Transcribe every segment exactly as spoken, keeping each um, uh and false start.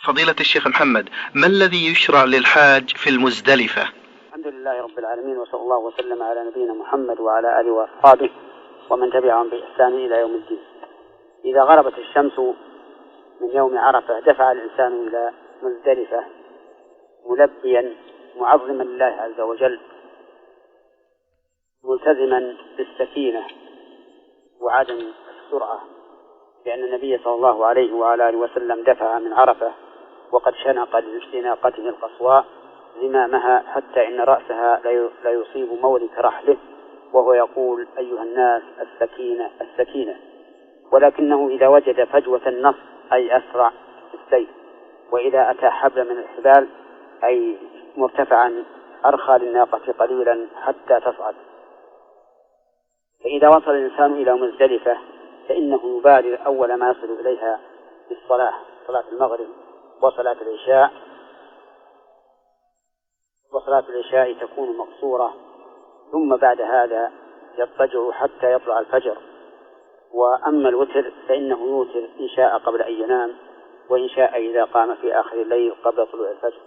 فضيلة الشيخ محمد، ما الذي يشرع للحاج في المزدلفة؟ الحمد لله رب العالمين، وصلى الله وسلم على نبينا محمد وعلى آله وأصحابه ومن تبعهم بإحسان إلى يوم الدين. إذا غربت الشمس من يوم عرفة دفع الإنسان إلى مزدلفة ملبيا معظما لله عز وجل، ملتزما بالسكينة وعدم السرعة، لأن النبي صلى الله عليه وعلى آله وسلم دفع من عرفة وقد شنق لناقته القصواء زمامها حتى إن رأسها لا يصيب مورك رحله، وهو يقول: أيها الناس السكينة السكينة. ولكنه إذا وجد فجوة النص أي أسرع السير، وإذا أتى حبل من الحبال أي مرتفعا أرخى للناقة قليلا حتى تصعد. فإذا وصل الإنسان إلى مزدلفة فإنه يبادر أول ما يصل إليها بالصلاة، صلاة المغرب وصلاة العشاء، وصلاة العشاء تكون مقصورة، ثم بعد هذا يضطجع حتى يطلع الفجر. وأما الوتر فإنه يوتر إن شاء قبل أن ينام، وإن شاء إذا قام في آخر الليل قبل طلوع الفجر.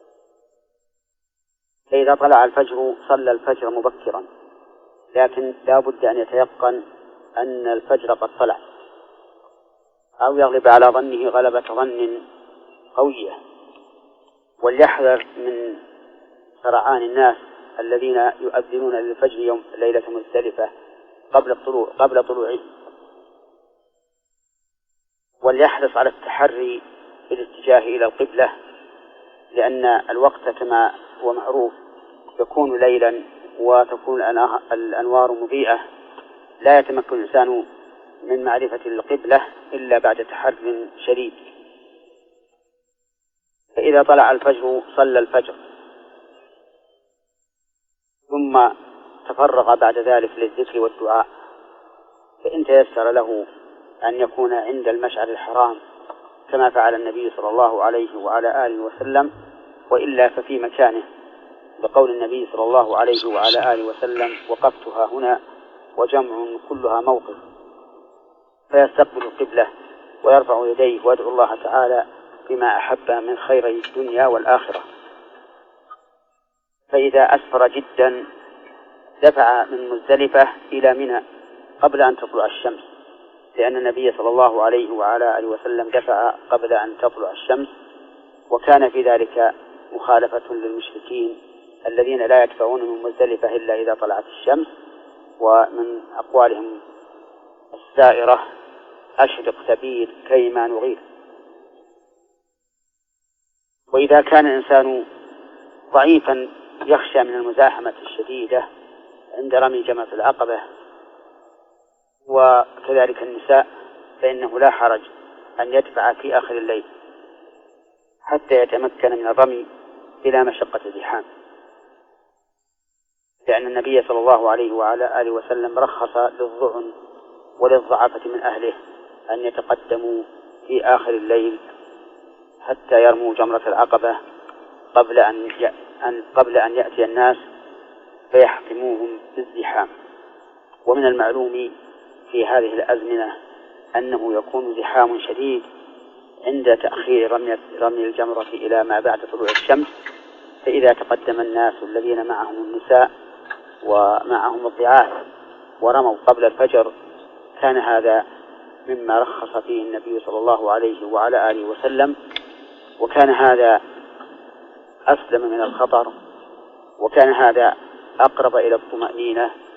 فإذا طلع الفجر صلى الفجر مبكرا، لكن لا بد أن يتيقن أن الفجر قد طلع، أو يغلب على ظنه غلبة ظن قوية، وليحذر من سرعان الناس الذين يؤذنون للفجر يوم ليلة مزدلفة قبل الطلوع قبل طلوعه، وليحرص على التحري في الاتجاه إلى القبلة، لأن الوقت كما هو معروف يكون ليلا وتكون الأنوار مضيئة، لا يتمكن الإنسان من معرفة القبلة إلا بعد تحري شديد. فإذا طلع الفجر صلى الفجر، ثم تفرغ بعد ذلك للذكر والدعاء، فإن تيسر له أن يكون عند المشعر الحرام كما فعل النبي صلى الله عليه وعلى آله وسلم، وإلا ففي مكانه، بقول النبي صلى الله عليه وعلى آله وسلم: وقفتها هنا وجمع كلها موقف. فيستقبل القبلة ويرفع يديه ويدعو الله تعالى بما أحب من خير الدنيا والآخرة. فإذا أسفر جدا دفع من مزدلفة إلى منى قبل أن تطلع الشمس، لأن النبي صلى الله عليه وعلى آله وسلم دفع قبل أن تطلع الشمس، وكان في ذلك مخالفة للمشركين الذين لا يدفعون من مزدلفة إلا إذا طلعت الشمس. ومن أقوالهم السائرة: أشرق سبيل كيما نغير. وإذا كان الإنسان ضعيفا يخشى من المزاحمة الشديدة عند رمي جمرة العقبة، وكذلك النساء، فإنه لا حرج أن يدفع في آخر الليل حتى يتمكن من الرمي بلا مشقة زحام، لأن النبي صلى الله عليه وعلى آله وسلم رخص للظعن وللضعفة من أهله أن يتقدموا في آخر الليل حتى يرموا جمرة العقبة قبل أن قبل أن يأتي الناس فيحكموهم بالزحام. ومن المعلوم في هذه الأزمنة أنه يكون زحام شديد عند تأخير رمي الجمرة إلى ما بعد طلوع الشمس، فإذا تقدم الناس الذين معهم النساء ومعهم الضعاف ورموا قبل الفجر كان هذا مما رخص فيه النبي صلى الله عليه وعلى آله وسلم، وكان هذا أسلم من الخطر، وكان هذا أقرب إلى الطمأنينة